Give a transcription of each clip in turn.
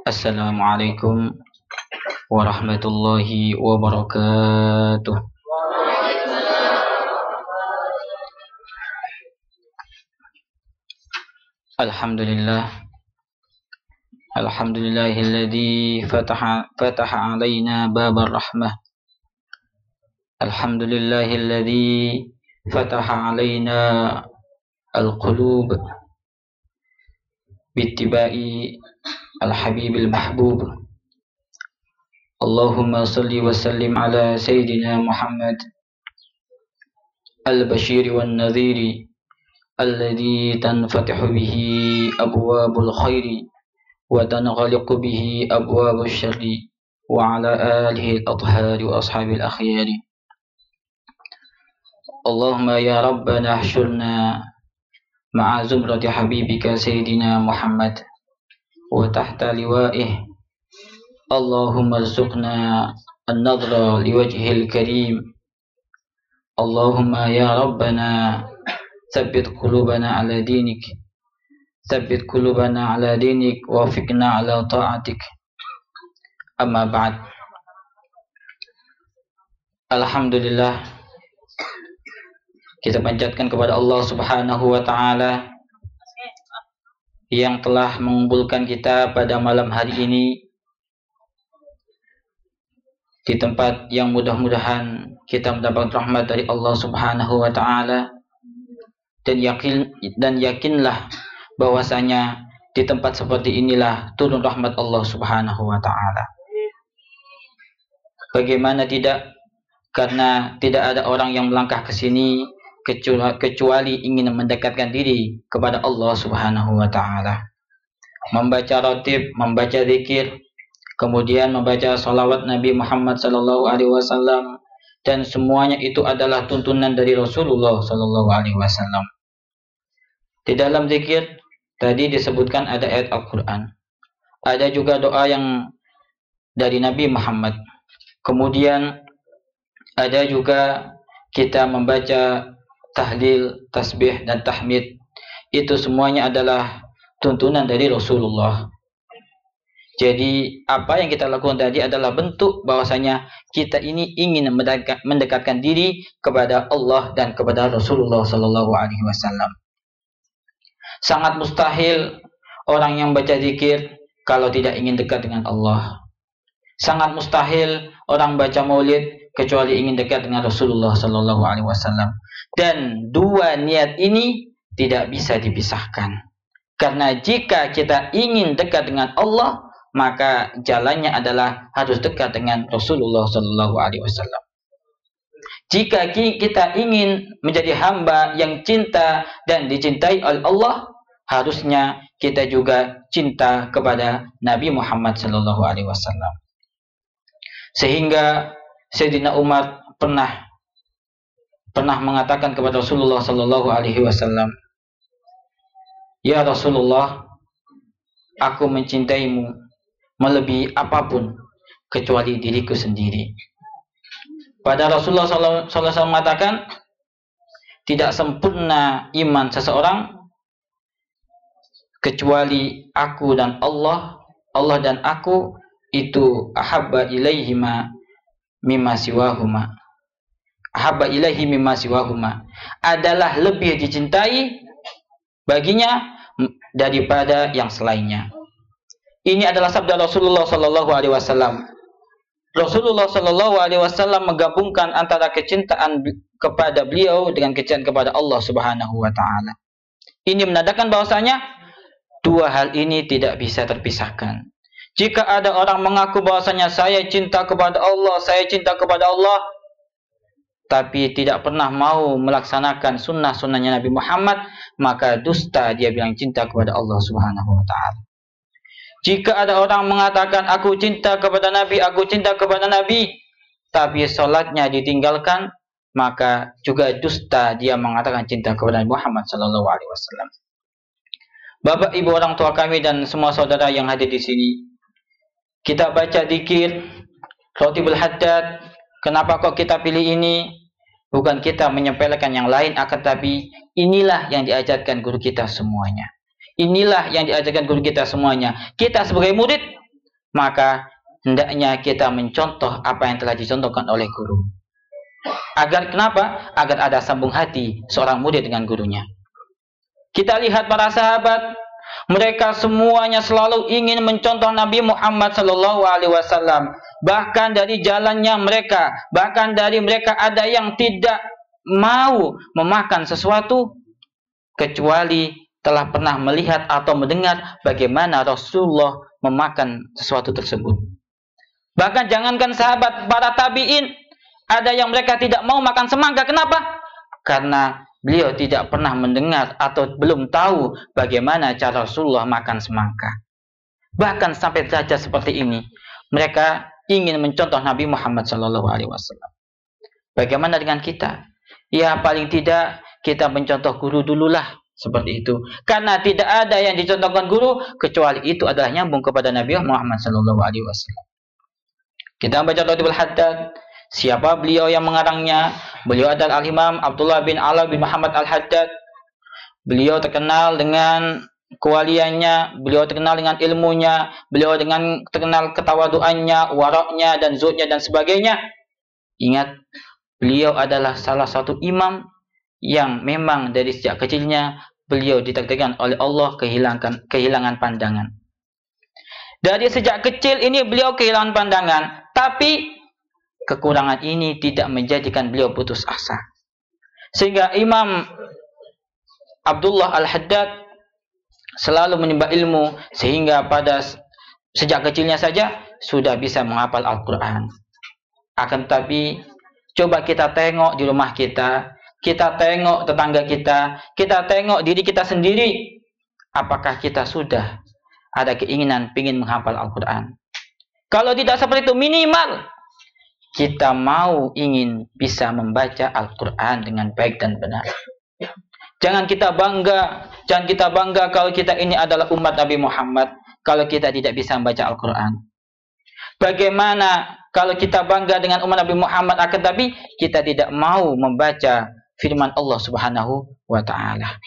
Assalamualaikum warahmatullahi wabarakatuh. Alhamdulillah. Alhamdulillahilladzi fataha alaina babar rahmah. Alhamdulillahilladzi fataha alaina al-qulub bittiba'i al-habibil mahbub. Allahumma salli wa sallim ala sayyidina Muhammad al-bashiri wan nadhiri alladhi tanfatihu bihi abwabul khairi wa tanghaliqu bihi abwabul syarri wa ala alihi al-athhari wa ashabil akhyari. Allahumma ya rabbana ahsyurna ma'a zumrati habibika sayyidina Muhammad wa tahta liwa'ih. Allahumma rzuqna an-nadhra liwajhil karim. Allahumma ya rabbana tsabbit qulubana ala dinik, tsabbit qulubana ala dinik wa wafiqna ala ta'atik. Amma ba'd. Alhamdulillah, kita panjatkan kepada Allah Subhanahu wa taala yang telah mengumpulkan kita pada malam hari ini di tempat yang mudah-mudahan kita mendapat rahmat dari Allah Subhanahu wa taala, dan yakinlah bahwasanya di tempat seperti inilah turun rahmat Allah Subhanahu wa taala. Bagaimana tidak? Karena tidak ada orang yang melangkah ke sini kecuali ingin mendekatkan diri kepada Allah Subhanahu wa taala. Membaca ratib, membaca zikir, kemudian membaca salawat Nabi Muhammad sallallahu alaihi wasallam, dan semuanya itu adalah tuntunan dari Rasulullah sallallahu alaihi wasallam. Di dalam zikir tadi disebutkan ada ayat Al-Qur'an. Ada juga doa yang dari Nabi Muhammad. Kemudian ada juga kita membaca tahlil, tasbih, dan tahmid. Itu semuanya adalah tuntunan dari Rasulullah. Jadi apa yang kita lakukan tadi adalah bentuk bahwasanya kita ini ingin mendekatkan diri kepada Allah dan kepada Rasulullah sallallahu alaihi wasallam. Sangat mustahil orang yang baca zikir kalau tidak ingin dekat dengan Allah. Sangat mustahil orang baca maulid kecuali ingin dekat dengan Rasulullah sallallahu alaihi wasallam. Dan dua niat ini tidak bisa dipisahkan. Karena jika kita ingin dekat dengan Allah, maka jalannya adalah harus dekat dengan Rasulullah sallallahu alaihi wasallam. Jika kita ingin menjadi hamba yang cinta dan dicintai oleh Allah, harusnya kita juga cinta kepada Nabi Muhammad sallallahu alaihi wasallam. Sehingga Sayyidina Umar pernah mengatakan kepada Rasulullah sallallahu alaihi wasallam, "Ya Rasulullah, aku mencintaimu melebihi apapun kecuali diriku sendiri." Pada Rasulullah sallallahu alaihi wasallam mengatakan, tidak sempurna iman seseorang kecuali aku dan Allah dan aku itu ahabba ilaihima mimma siwahuma. Ahabba ilaihi mimma siwahuma adalah lebih dicintai baginya daripada yang selainnya. Ini adalah sabda Rasulullah sallallahu alaihi wasallam. Rasulullah sallallahu alaihi wasallam menggabungkan antara kecintaan kepada beliau dengan kecintaan kepada Allah Subhanahu wa taala. Ini menandakan bahwasanya dua hal ini tidak bisa terpisahkan. Jika ada orang mengaku bahwasanya saya cinta kepada Allah, tapi tidak pernah mau melaksanakan sunnah-sunnahnya Nabi Muhammad, maka dusta dia bilang cinta kepada Allah Subhanahu wa taala. Jika ada orang mengatakan aku cinta kepada Nabi, tapi salatnya ditinggalkan, maka juga dusta dia mengatakan cinta kepada Nabi Muhammad sallallahu alaihi wasallam. Bapak, Ibu, orang tua kami dan semua saudara yang hadir di sini, kita baca zikir Khatibul Haddad. Kenapa kok kita pilih ini? Bukan kita menyepelekan yang lain, akan tapi inilah yang diajarkan guru kita semuanya. Inilah yang diajarkan guru kita semuanya. Kita sebagai murid maka hendaknya kita mencontoh apa yang telah dicontohkan oleh guru. Agar kenapa? Agar ada sambung hati seorang murid dengan gurunya. Kita lihat para sahabat, mereka semuanya selalu ingin mencontoh Nabi Muhammad SAW. Bahkan dari jalannya mereka, bahkan dari mereka ada yang tidak mau memakan sesuatu kecuali telah pernah melihat atau mendengar bagaimana Rasulullah memakan sesuatu tersebut. Bahkan jangankan sahabat, para tabi'in, ada yang mereka tidak mau makan semangka. Kenapa? Karena beliau tidak pernah mendengar atau belum tahu bagaimana cara Rasulullah makan semangka. Bahkan sampai derajat seperti ini, mereka ingin mencontoh Nabi Muhammad SAW. Bagaimana dengan kita? Ya, paling tidak kita mencontoh guru dululah, seperti itu. Karena tidak ada yang dicontohkan guru kecuali itu adalah nyambung kepada Nabi Muhammad SAW. Kita baca Ratibul Haddad. Siapa beliau yang mengarangnya? Beliau adalah Al-Imam Abdullah bin Ala bin Muhammad Al-Haddad. Beliau terkenal dengan kewaliannya, beliau terkenal dengan ilmunya, beliau terkenal ketawaduannya, waraknya, dan zuhudnya, dan sebagainya. Ingat, beliau adalah salah satu imam yang memang dari sejak kecilnya beliau ditakdirkan oleh Allah kehilangan pandangan. Dari sejak kecil ini beliau kehilangan pandangan, tapi kekurangan ini tidak menjadikan beliau putus asa. Sehingga Imam Abdullah Al-Haddad selalu menimba ilmu, sehingga pada sejak kecilnya saja sudah bisa menghafal Al-Quran. Akan tetapi, coba kita tengok di rumah kita tengok tetangga kita tengok diri kita sendiri. Apakah kita sudah ada keinginan ingin menghafal Al-Quran? Kalau tidak seperti itu, minimal kita mau ingin bisa membaca Al-Quran dengan baik dan benar. Jangan kita bangga kalau kita ini adalah umat Nabi Muhammad, kalau kita tidak bisa membaca Al-Quran. Bagaimana kalau kita bangga dengan umat Nabi Muhammad, akan tapi kita tidak mau membaca firman Allah Subhanahu wa Ta'ala.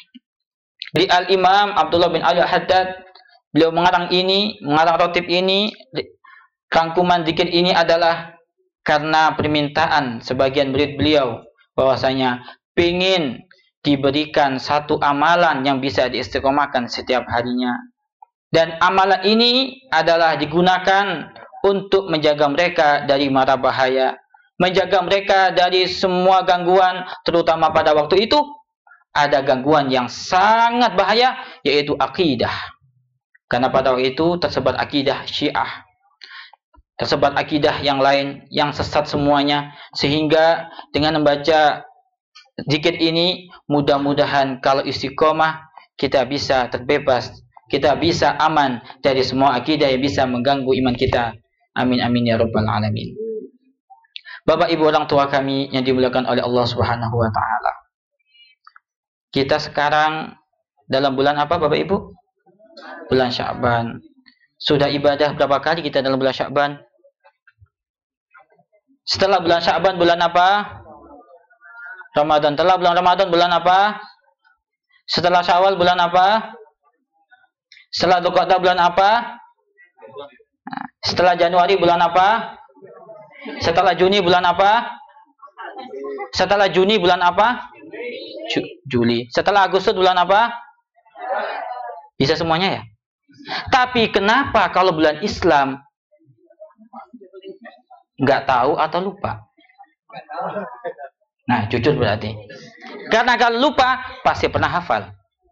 Di Al-Imam Abdullah bin Ali Al-Haddad, beliau mengarang ratib ini, rangkuman zikir ini adalah karena permintaan sebagian murid beliau bahwasanya ingin diberikan satu amalan yang bisa diistiqomahkan setiap harinya. Dan amalan ini adalah digunakan untuk menjaga mereka dari mara bahaya, menjaga mereka dari semua gangguan, terutama pada waktu itu ada gangguan yang sangat bahaya, yaitu akidah. Karena pada waktu itu tersebar akidah Syiah, tersebar akidah yang lain yang sesat semuanya, sehingga dengan membaca zikir ini mudah-mudahan kalau istiqomah kita bisa terbebas, kita bisa aman dari semua akidah yang bisa mengganggu iman kita. Amin amin ya rabbal alamin. Bapak ibu orang tua kami yang dimuliakan oleh Allah Subhanahu wa Ta'ala, kita sekarang dalam bulan apa Bapak Ibu? Bulan Sya'ban. Sudah ibadah berapa kali kita dalam bulan Sya'ban? Setelah bulan Sya'ban bulan apa? Ramadan. Setelah bulan Ramadan bulan apa? Setelah Syawal bulan apa? Setelah Dzulqa'dah bulan apa? Setelah Januari bulan apa? Setelah Juni bulan apa? Setelah Juni bulan apa? Juli. Setelah Agustus bulan apa? Bisa semuanya ya? Tapi kenapa kalau bulan Islam nggak tahu atau lupa? Nah, jujur berarti. Karena kalau lupa, pasti pernah hafal.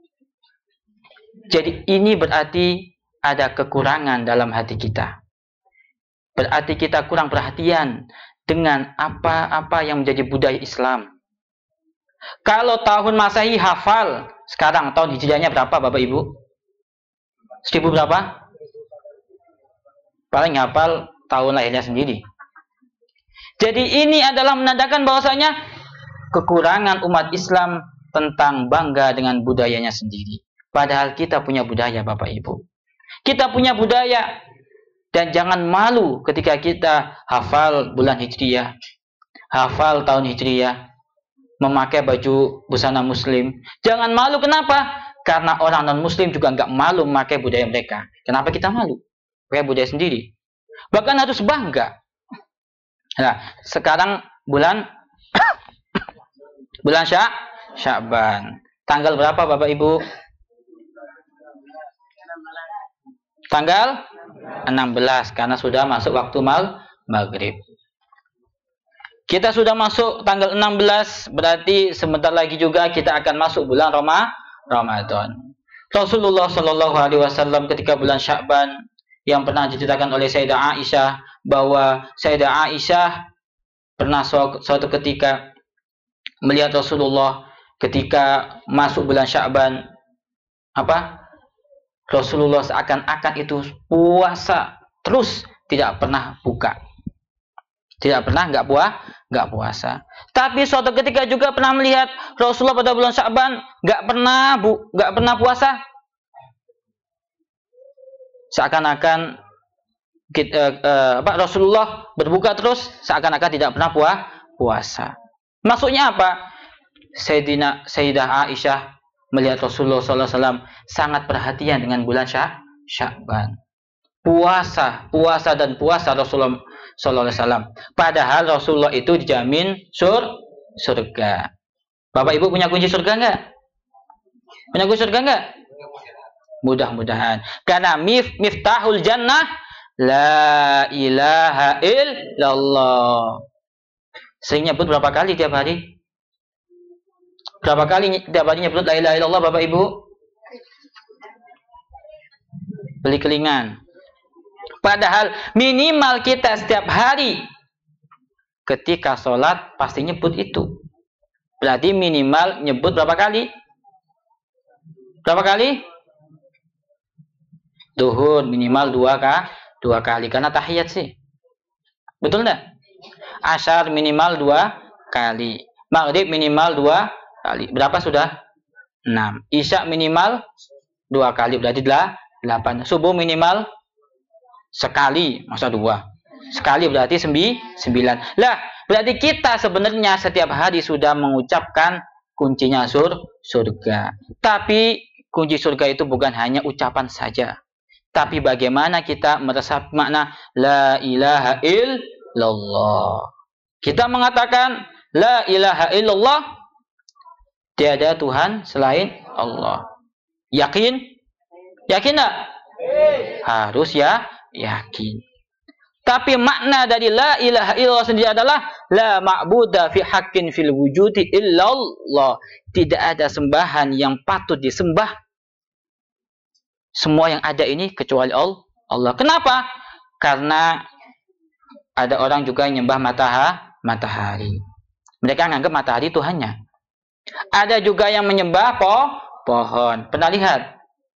Jadi ini berarti ada kekurangan dalam hati kita. Berarti kita kurang perhatian dengan apa-apa yang menjadi budaya Islam. Kalau tahun Masehi hafal, sekarang tahun Hijriahnya berapa Bapak Ibu? 1000 berapa? Paling hafal tahun lahirnya sendiri. Jadi ini adalah menandakan bahwasanya kekurangan umat Islam tentang bangga dengan budayanya sendiri. Padahal kita punya budaya Bapak Ibu. Kita punya budaya. Dan jangan malu ketika kita hafal bulan Hijriah, hafal tahun Hijriah, memakai baju busana muslim. Jangan malu, kenapa? Karena orang non-muslim juga nggak malu memakai budaya mereka. Kenapa kita malu? Pakai budaya sendiri. Bahkan harus bangga. Nah, sekarang bulan bulan Sya'ban. Tanggal berapa Bapak Ibu? Tanggal 16 karena sudah masuk waktu maghrib. Kita sudah masuk tanggal 16, berarti sebentar lagi juga kita akan masuk bulan Ramadan. Rasulullah Shallallahu Alaihi Wasallam ketika bulan Sya'ban yang pernah diceritakan oleh Sayyidah Aisyah bahwa Sayyidah Aisyah pernah suatu ketika melihat Rasulullah ketika masuk bulan Sya'ban, Rasulullah seakan-akan itu puasa terus, tidak pernah buka, tidak pernah nggak puasa. Tapi suatu ketika juga pernah melihat Rasulullah pada bulan Sya'ban nggak pernah puasa, seakan-akan Rasulullah berbuka terus, seakan-akan tidak pernah puasa. Maksudnya apa? Sayyidah Aisyah melihat Rasulullah SAW sangat perhatian dengan bulan Sya'ban. Puasa Rasulullah SAW. Padahal Rasulullah itu dijamin surga. Bapak Ibu punya kunci surga nggak? Punya kunci surga nggak? Mudah-mudahan. Karena miftahul jannah la ilaha illallah. Sering nyebut berapa kali tiap hari? Berapa kali tiap hari nyebut la ilaha illallah Bapak Ibu? Beli kelingan. Padahal minimal kita setiap hari ketika sholat pasti nyebut itu. Berarti minimal nyebut berapa kali? Berapa kali? Duhur minimal dua kali karena tahiyat sih. Betul enggak? Asyar minimal 2 kali. Maghrib minimal 2 kali. Berapa sudah? 6. Isya minimal 2 kali. Berarti 8. Subuh minimal sekali. Masa 2? Sekali berarti 9. Lah, berarti kita sebenarnya setiap hari sudah mengucapkan kuncinya surga. Tapi kunci surga itu bukan hanya ucapan saja. Tapi bagaimana kita meresapi makna la ilaha illallah. Kita mengatakan la ilaha illallah, tiada Tuhan selain Allah. Yakin? Yakin enggak? Harus yakin. Tapi makna dari la ilaha illallah sendiri adalah la ma'buda fi haqqin fil wujudi illallah. Tidak ada sembahan yang patut disembah semua yang ada ini kecuali Allah. Kenapa? Karena ada orang juga yang nyembah matahari. Mereka menganggap matahari Tuhannya. Ada juga yang menyembah pohon. Pernah lihat?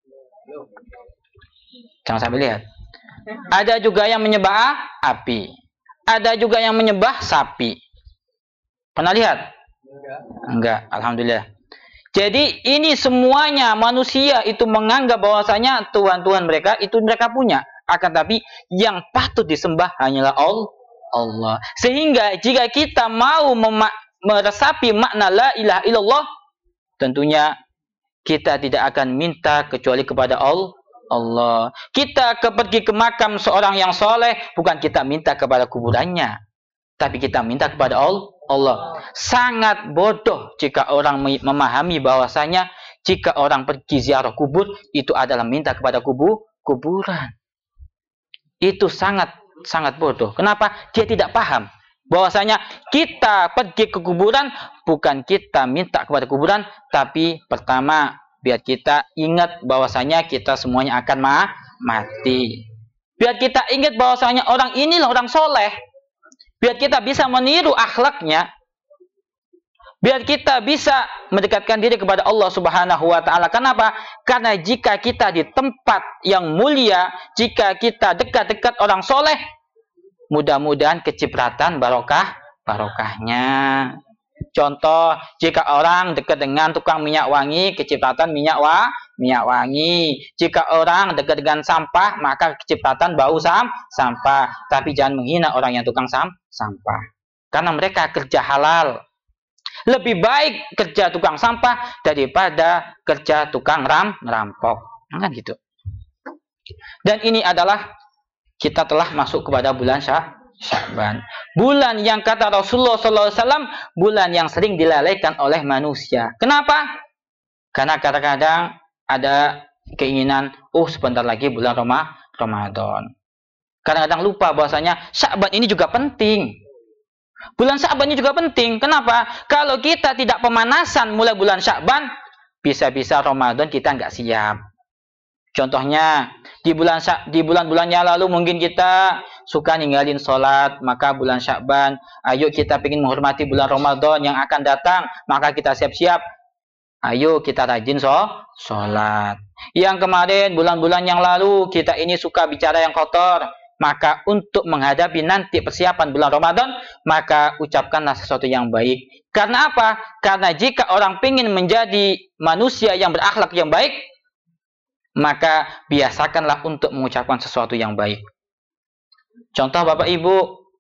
Jangan sampai lihat. Ada juga yang menyembah api. Ada juga yang menyembah sapi. Pernah lihat? Enggak. Alhamdulillah. Jadi ini semuanya manusia itu menganggap bahwasanya Tuhan-Tuhan mereka itu mereka punya. Akan tapi yang patut disembah hanyalah Allah. Sehingga jika kita mau meresapi makna la ilaha illallah, tentunya kita tidak akan minta kecuali kepada Allah. Kita pergi ke makam seorang yang soleh, bukan kita minta kepada kuburannya, tapi kita minta kepada Allah. Sangat bodoh jika orang memahami bahwasanya jika orang pergi ziarah kubur itu adalah minta kepada kuburan. Itu sangat bodoh. Kenapa? Dia tidak paham bahwasanya kita pergi ke kuburan bukan kita minta kepada kuburan, tapi pertama biar kita ingat bahwasanya kita semuanya akan mati. Biar kita ingat bahwasanya orang inilah orang soleh. Biar kita bisa meniru akhlaknya. Biar kita bisa mendekatkan diri kepada Allah Subhanahu wa taala. Kenapa? Karena jika kita di tempat yang mulia, jika kita dekat-dekat orang soleh, mudah-mudahan kecipratan barokahnya. Contoh, jika orang dekat dengan tukang minyak wangi, kecipratan minyak wangi. Jika orang dekat dengan sampah, maka kecipratan bau sampah. Tapi jangan menghina orang yang tukang sampah. Karena mereka kerja halal. Lebih baik kerja tukang sampah daripada kerja tukang rampok. Kan gitu. Dan ini adalah kita telah masuk kepada bulan Sya'ban. Bulan yang kata Rasulullah SAW, bulan yang sering dilalaikan oleh manusia. Kenapa? Karena kadang-kadang ada keinginan, sebentar lagi bulan Ramadan. Kadang-kadang lupa bahwasanya Sya'ban ini juga penting. Bulan Sya'ban ini juga penting. Kenapa? Kalau kita tidak pemanasan mulai bulan Sya'ban, bisa-bisa Ramadan kita nggak siap. Contohnya, di bulan-bulan yang lalu mungkin kita suka ninggalin sholat, maka bulan Sya'ban, ayo kita ingin menghormati bulan Ramadan yang akan datang, maka kita siap-siap. Ayo kita rajin sholat. Yang kemarin, bulan-bulan yang lalu, kita ini suka bicara yang kotor. Maka untuk menghadapi nanti persiapan bulan Ramadan, maka ucapkanlah sesuatu yang baik. Karena apa? Karena jika orang ingin menjadi manusia yang berakhlak yang baik, maka biasakanlah untuk mengucapkan sesuatu yang baik. Contoh Bapak Ibu,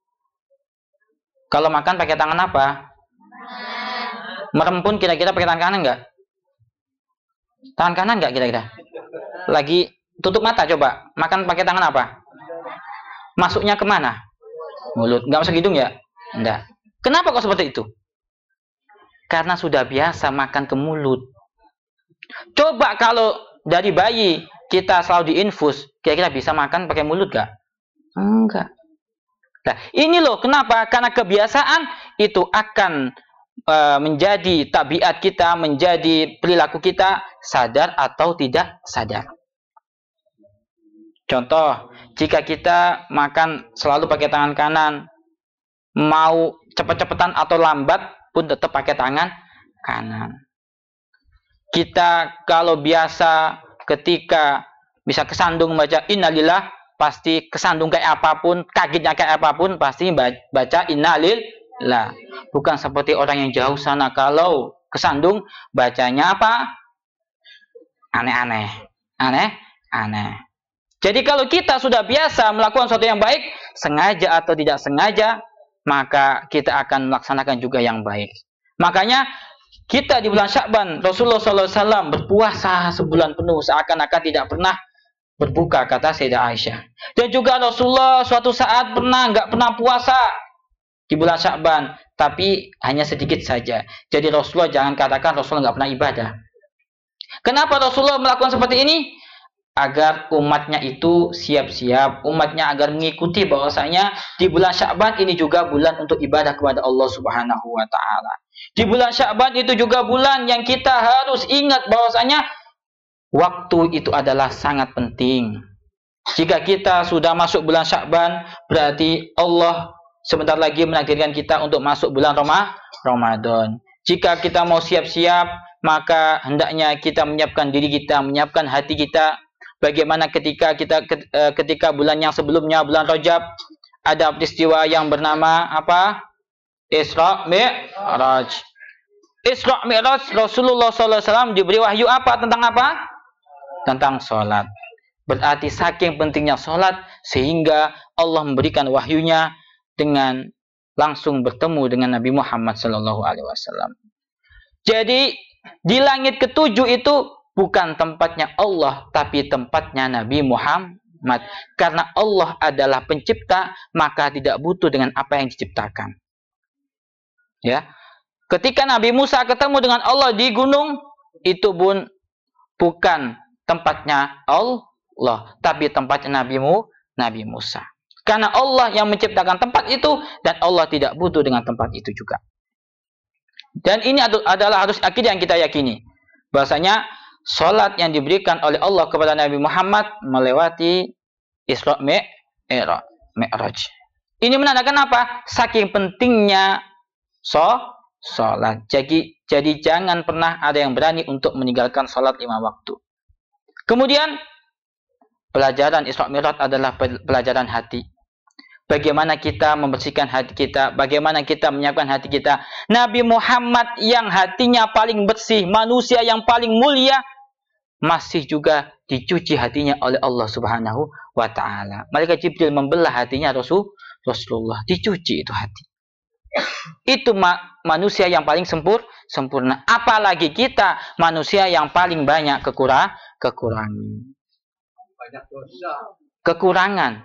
kalau makan pakai tangan apa? Merempun kira-kira pakai tangan kanan nggak? Tangan kanan nggak kira-kira? Lagi tutup mata coba, makan pakai tangan apa? Masuknya kemana? Mulut. Nggak masuk hidung ya? Enggak. Kenapa kok seperti itu? Karena sudah biasa makan ke mulut. Coba kalau dari bayi kita selalu diinfus, kira-kira bisa makan pakai mulut nggak? Enggak. Nah, ini loh kenapa? Karena kebiasaan itu akan menjadi tabiat kita, menjadi perilaku kita, sadar atau tidak sadar. Contoh, jika kita makan selalu pakai tangan kanan, mau cepat-cepatan atau lambat pun tetap pakai tangan kanan. Kita kalau biasa ketika bisa kesandung baca innalillah, pasti kesandung kayak apapun, kagetnya kayak apapun, pasti baca innalillah. Bukan seperti orang yang jauh sana, kalau kesandung bacanya apa? Aneh-aneh. Aneh-aneh. Jadi kalau kita sudah biasa melakukan sesuatu yang baik, sengaja atau tidak sengaja, maka kita akan melaksanakan juga yang baik. Makanya kita di bulan Sya'ban, Rasulullah SAW berpuasa sebulan penuh, seakan-akan tidak pernah berbuka, kata Sayyidah Aisyah. Dan juga Rasulullah suatu saat nggak pernah puasa di bulan Sya'ban, tapi hanya sedikit saja. Jadi Rasulullah jangan katakan Rasulullah nggak pernah ibadah. Kenapa Rasulullah melakukan seperti ini? Agar umatnya itu siap-siap, umatnya agar mengikuti bahwasanya di bulan Sya'ban ini juga bulan untuk ibadah kepada Allah Subhanahu wa taala. Di bulan Sya'ban itu juga bulan yang kita harus ingat bahwasanya waktu itu adalah sangat penting. Jika kita sudah masuk bulan Sya'ban, berarti Allah sebentar lagi menakdirkan kita untuk masuk bulan Ramadan. Jika kita mau siap-siap, maka hendaknya kita menyiapkan diri kita, menyiapkan hati kita. Bagaimana ketika bulan yang sebelumnya, bulan Rajab, ada peristiwa yang bernama apa? Isra Mi'raj. Isra Mi'raj, Rasulullah SAW diberi wahyu apa? Tentang apa? Tentang sholat. Berarti saking pentingnya sholat, sehingga Allah memberikan wahyunya dengan langsung bertemu dengan Nabi Muhammad SAW. Jadi di langit ketujuh itu bukan tempatnya Allah, tapi tempatnya Nabi Muhammad. Karena Allah adalah pencipta, maka tidak butuh dengan apa yang diciptakan. Ya, ketika Nabi Musa ketemu dengan Allah di gunung, itu pun bukan tempatnya Allah, tapi tempatnya Nabi Musa. Karena Allah yang menciptakan tempat itu, dan Allah tidak butuh dengan tempat itu juga. Dan ini adalah harus akidah yang kita yakini. Bahasanya salat yang diberikan oleh Allah kepada Nabi Muhammad melewati Isra Mi'raj. Ini menandakan apa? Saking pentingnya salat. Jadi jangan pernah ada yang berani untuk meninggalkan salat 5 waktu. Kemudian pelajaran Isra Mi'raj adalah pelajaran hati. Bagaimana kita membersihkan hati kita, bagaimana kita menyiapkan hati kita. Nabi Muhammad yang hatinya paling bersih, manusia yang paling mulia, masih juga dicuci hatinya oleh Allah Subhanahu wa taala. Malaikat Jibril membelah hatinya Rasulullah, dicuci itu hati. Itu manusia yang paling sempurna. Apalagi kita manusia yang paling banyak kekurangan.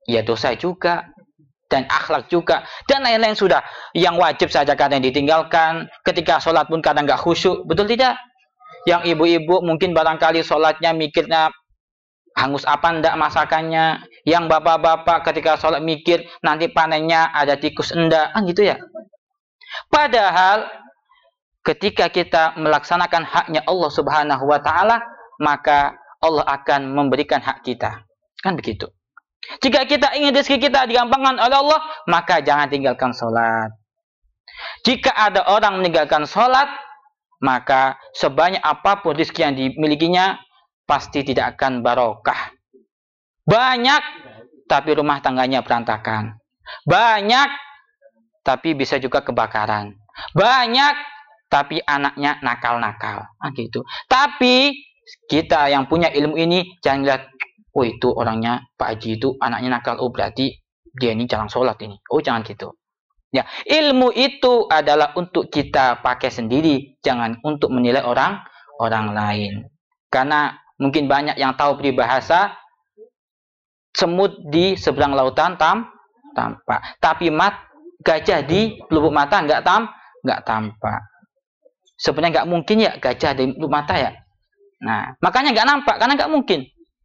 ya dosa juga, dan akhlak juga, dan lain-lain sudah. Yang wajib saja kadang ditinggalkan, ketika sholat pun kadang nggak khusyuk, betul tidak? Yang ibu-ibu mungkin barangkali sholatnya mikirnya hangus apa ndak masakannya. Yang bapak-bapak ketika sholat mikir nanti panennya ada tikus enggak, kan gitu ya. Padahal ketika kita melaksanakan haknya Allah Subhanahu wa taala, maka Allah akan memberikan hak kita. Kan begitu. Jika kita ingin rezeki kita digampangkan oleh Allah, maka jangan tinggalkan sholat. Jika ada orang meninggalkan sholat, maka sebanyak apapun rezeki yang dimilikinya, pasti tidak akan barokah. Banyak, tapi rumah tangganya berantakan. Banyak, tapi bisa juga kebakaran. Banyak, tapi anaknya nakal-nakal. Nah, gitu. Tapi kita yang punya ilmu ini, jangan lihat, oh itu orangnya Pak Haji itu anaknya nakal, oh berarti dia ini jarang sholat ini. Oh jangan gitu. Ya, ilmu itu adalah untuk kita pakai sendiri, jangan untuk menilai orang lain. Karena mungkin banyak yang tahu peribahasa semut di seberang lautan tampak, tapi gajah di pelupuk mata nggak tampak. Sebenarnya nggak mungkin ya gajah di pelupuk mata ya. Nah, makanya nggak nampak karena nggak mungkin.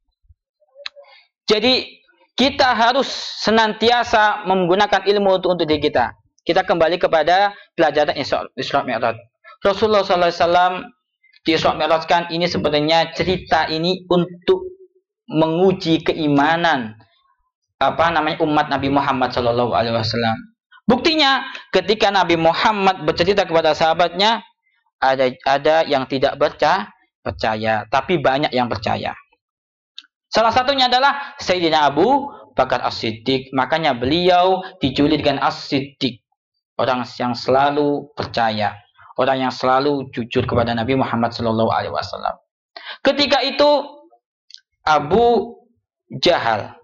Jadi kita harus senantiasa menggunakan ilmu untuk diri kita. Kita kembali kepada pelajaran Isra Mi'raj. Rasulullah SAW di Isra Mi'raj kan ini sebenarnya cerita ini untuk menguji keimanan umat Nabi Muhammad SAW. Buktinya ketika Nabi Muhammad bercerita kepada sahabatnya, ada yang tidak percaya, tapi banyak yang percaya. Salah satunya adalah Sayyidina Abu Bakar As-Siddiq. Makanya beliau dijuluki dengan As-Siddiq, orang yang selalu percaya, orang yang selalu jujur kepada Nabi Muhammad SAW. Ketika itu Abu Jahal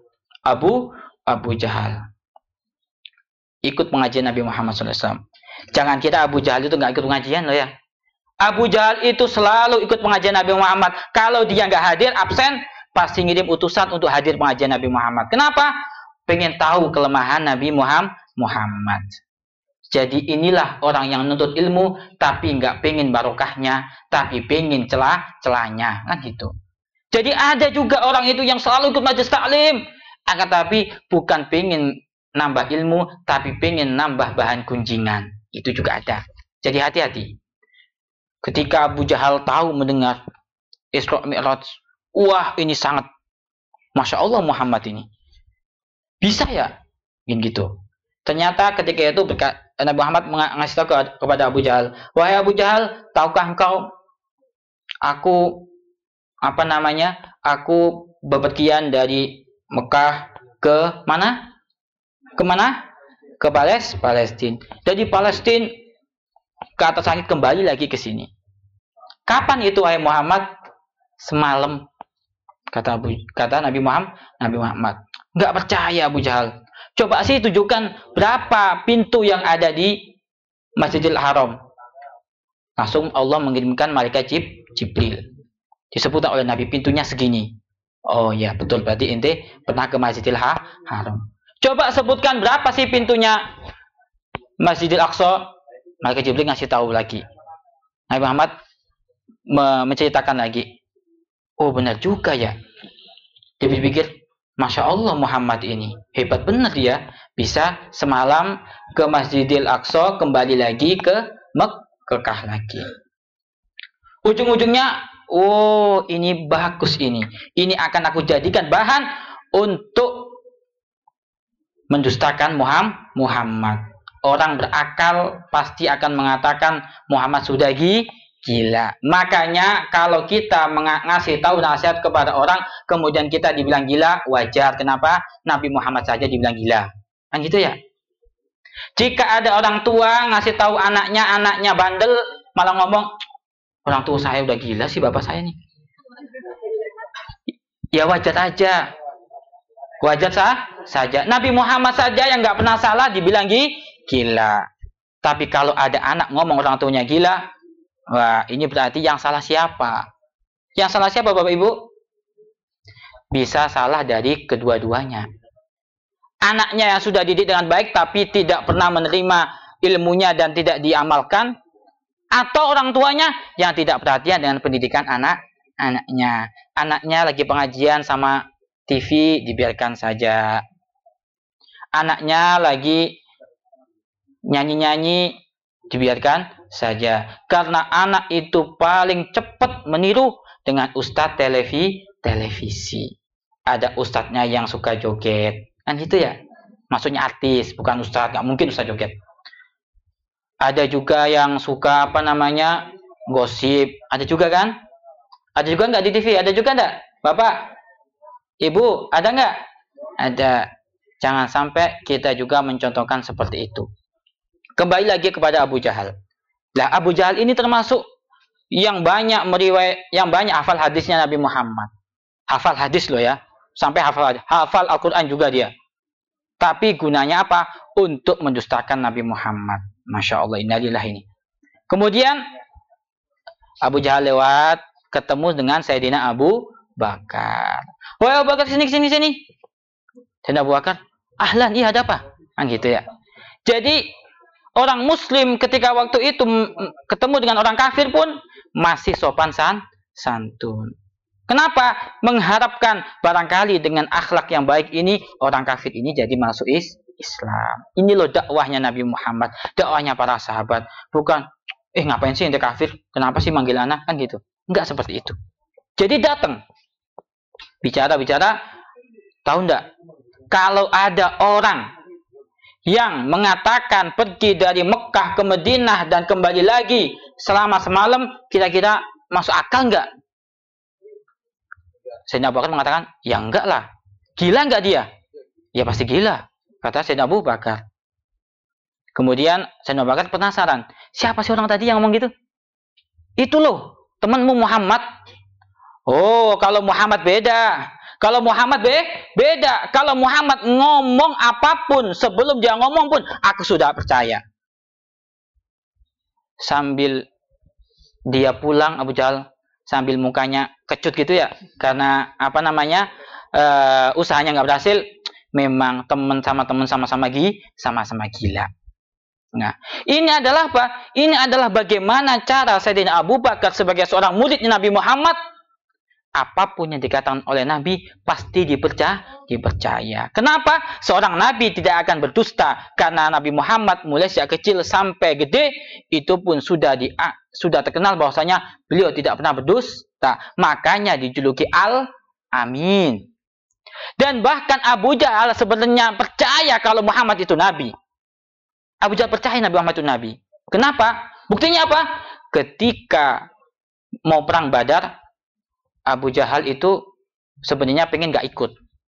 ikut pengajian Nabi Muhammad SAW. Jangan kira Abu Jahal itu nggak ikut pengajian loh ya. Abu Jahal itu selalu ikut pengajian Nabi Muhammad. Kalau dia nggak hadir, absen, pasti ngirim utusan untuk hadir pengajian Nabi Muhammad. Kenapa? Pengen tahu kelemahan Nabi Muhammad. Jadi inilah orang yang nuntut ilmu, tapi nggak pengen barokahnya, tapi pengen celahnya, kan gitu. Jadi ada juga orang itu yang selalu ikut majelis taklim, akan tapi bukan pengen nambah ilmu, tapi pengen nambah bahan kunjingan. Itu juga ada. Jadi hati-hati. Ketika Abu Jahal tahu mendengar Isra Mi'raj, wah ini sangat, Masya Allah Muhammad ini. Bisa ya? Gitu. Ternyata ketika itu Nabi Muhammad mengasih tahu kepada Abu Jahal, wahai Abu Jahal, tahukah engkau aku bepergian dari Mekah ke mana? Ke Palestina. Dari Palestina ke atas langit kembali lagi ke sini. Kapan itu wahai Muhammad? Semalam, kata Nabi Muhammad. Nggak percaya Abu Jahal. Coba sih tunjukkan berapa pintu yang ada di Masjidil Haram. Langsung Allah mengirimkan malaikat Jibril. Disebutkan oleh Nabi pintunya segini. Oh ya betul, berarti ente pernah ke Masjidil Haram. Coba sebutkan berapa sih pintunya Masjidil Aqsa. Malaikat Jibril ngasih tahu lagi. Nabi Muhammad menceritakan lagi. Oh benar juga ya. Dia pikir, Masya Allah Muhammad ini hebat benar dia, bisa semalam ke Masjidil Aqsa, kembali lagi ke Mekah lagi. Ujung-ujungnya, oh ini bagus ini akan aku jadikan bahan untuk mendustakan Muhammad. Orang berakal pasti akan mengatakan Muhammad sudah gila. Makanya kalau kita ngasih tahu nasihat kepada orang, kemudian kita dibilang gila, wajar. Kenapa? Nabi Muhammad saja dibilang gila. Kan gitu ya? Jika ada orang tua ngasih tahu anaknya bandel, malah ngomong, orang tua saya udah gila sih bapak saya nih. Ya wajar aja. Wajar saja. Nabi Muhammad saja yang nggak pernah salah dibilang gila. Tapi kalau ada anak ngomong orang tuanya gila, wah, ini berarti yang salah siapa? Yang salah siapa Bapak Ibu? Bisa salah dari kedua-duanya. anaknya yang sudah dididik dengan baik tapi tidak pernah menerima ilmunya dan tidak diamalkan, atau orang tuanya yang tidak perhatian dengan pendidikan anaknya. Anaknya lagi pengajian sama TV, dibiarkan saja. Anaknya lagi nyanyi-nyanyi, dibiarkan saja. Karena anak itu paling cepat meniru dengan ustadz televisi. Ada ustadznya yang suka joget, kan gitu ya. Maksudnya artis, bukan ustadz. Nggak mungkin ustadz joget. Ada juga yang suka gosip. Ada juga kan? Ada juga nggak di TV? Ada juga nggak? Bapak, Ibu, ada nggak? Ada. Jangan sampai kita juga mencontohkan seperti itu. Kembali lagi kepada Abu Jahal. Lah, Abu Jahal ini termasuk yang banyak hafal hadisnya Nabi Muhammad. Hafal hadis loh ya. Sampai hafal Al-Quran juga dia. Tapi gunanya apa? Untuk mendustakan Nabi Muhammad. Masya Allah, innalillah ini. Kemudian Abu Jahal lewat, ketemu dengan Sayyidina Abu Bakar. Wah, Abu Bakar, sini. Sayyidina Abu Bakar, ahlan, iya ada apa? Kan gitu ya. Jadi orang Muslim ketika waktu itu ketemu dengan orang kafir pun masih sopan santun. Kenapa? Mengharapkan barangkali dengan akhlak yang baik ini orang kafir ini jadi masuk Islam. Ini loh dakwahnya Nabi Muhammad, dakwahnya para sahabat. Bukan, ngapain sih ente kafir? Kenapa sih manggil anak? Kan gitu. Enggak seperti itu. Jadi datang. Bicara, tahu enggak? Kalau ada orang yang mengatakan pergi dari Mekah ke Madinah dan kembali lagi selama semalam, kira-kira masuk akal enggak? Sayyidina Abu Bakar mengatakan, ya enggak lah. Gila enggak dia? Ya pasti gila, kata Sayyidina Abu Bakar. Kemudian Sayyidina Abu Bakar penasaran, siapa sih orang tadi yang ngomong gitu? Itu loh, temanmu Muhammad. Oh, kalau Muhammad beda. Kalau Muhammad beda. Kalau Muhammad ngomong apapun, sebelum dia ngomong pun, aku sudah percaya. Sambil dia pulang, Abu Jahal, sambil mukanya kecut gitu ya. Karena usahanya nggak berhasil. Memang teman sama-sama gila. Nah, ini adalah apa? Ini adalah bagaimana cara Sayyidina Abu Bakar sebagai seorang murid Nabi Muhammad, apapun yang dikatakan oleh Nabi pasti dipercaya. Kenapa? Seorang Nabi tidak akan berdusta, karena Nabi Muhammad mulai sejak kecil sampai gede itu pun sudah terkenal bahwasanya beliau tidak pernah berdusta. Makanya dijuluki Al-Amin. Dan bahkan Abu Jahal sebenarnya percaya kalau Muhammad itu Nabi. Abu Jahal percaya Nabi Muhammad itu Nabi. Kenapa? Buktinya apa? Ketika mau perang Badar, Abu Jahal itu sebenarnya pengen nggak ikut.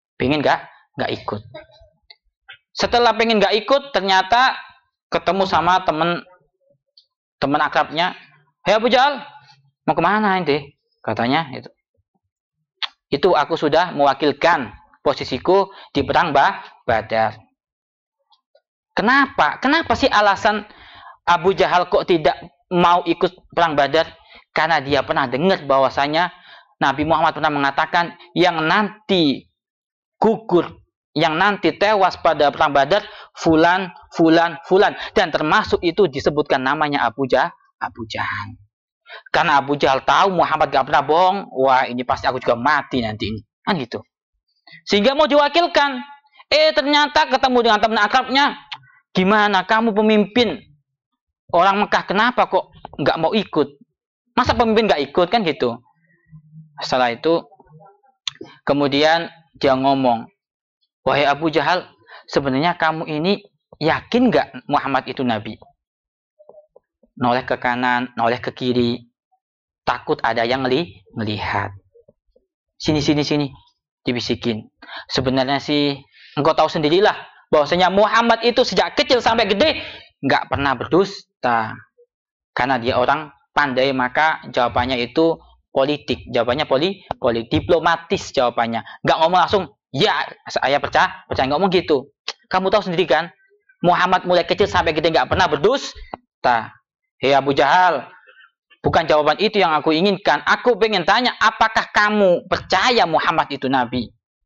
Setelah pengen nggak ikut, ternyata ketemu sama teman akrabnya. Hei Abu Jahal, mau kemana ente? Katanya itu. Itu aku sudah mewakilkan posisiku di perang Badar. Kenapa? Kenapa sih alasan Abu Jahal kok tidak mau ikut perang Badar? Karena dia pernah dengar bahwasanya Nabi Muhammad pernah mengatakan yang nanti gugur, yang nanti tewas pada perang Badar, fulan. Dan termasuk itu disebutkan namanya Abu Jahal. Karena Abu Jahal tahu Muhammad gak pernah bohong, wah ini pasti aku juga mati nanti ini. Kan gitu. Sehingga mau diwakilkan. Ternyata ketemu dengan teman akrabnya. Gimana kamu pemimpin orang Mekah, kenapa kok nggak mau ikut? Masa pemimpin nggak ikut, kan gitu. Setelah itu kemudian dia ngomong, wahai Abu Jahal, sebenarnya kamu ini yakin nggak Muhammad itu Nabi? Noleh ke kanan, noleh ke kiri, takut ada yang melihat. Sini, dibisikin. Sebenarnya sih engkau tahu sendirilah bahwasanya Muhammad itu sejak kecil sampai gede nggak pernah berdusta. Karena dia orang pandai, maka jawabannya itu politik. Jawabannya politik, diplomatis jawabannya. Nggak ngomong langsung, ya saya percaya nggak ngomong gitu. Kamu tahu sendiri kan, Muhammad mulai kecil sampai gede nggak pernah berdusta. Hei Abu Jahal, bukan jawaban itu yang aku inginkan. Aku pengen tanya, apakah kamu percaya Muhammad itu Nabi?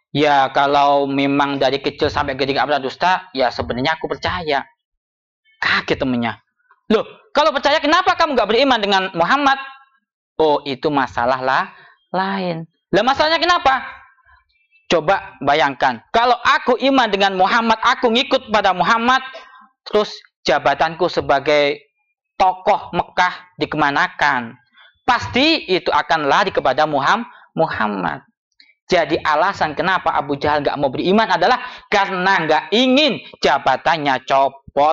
Ya kalau memang dari kecil sampai gede gak pernah dusta, ya sebenarnya aku percaya. Kaget temennya. Loh, kalau percaya kenapa kamu gak beriman dengan Muhammad? Oh, itu masalah lah lain. Lah masalahnya kenapa? Coba bayangkan, kalau aku iman dengan Muhammad, aku ngikut pada Muhammad, terus jabatanku sebagai tokoh Mekah dikemanakan. Pasti itu akan lari kepada Muhammad. Jadi alasan kenapa Abu Jahal gak mau beriman adalah karena gak ingin jabatannya copot.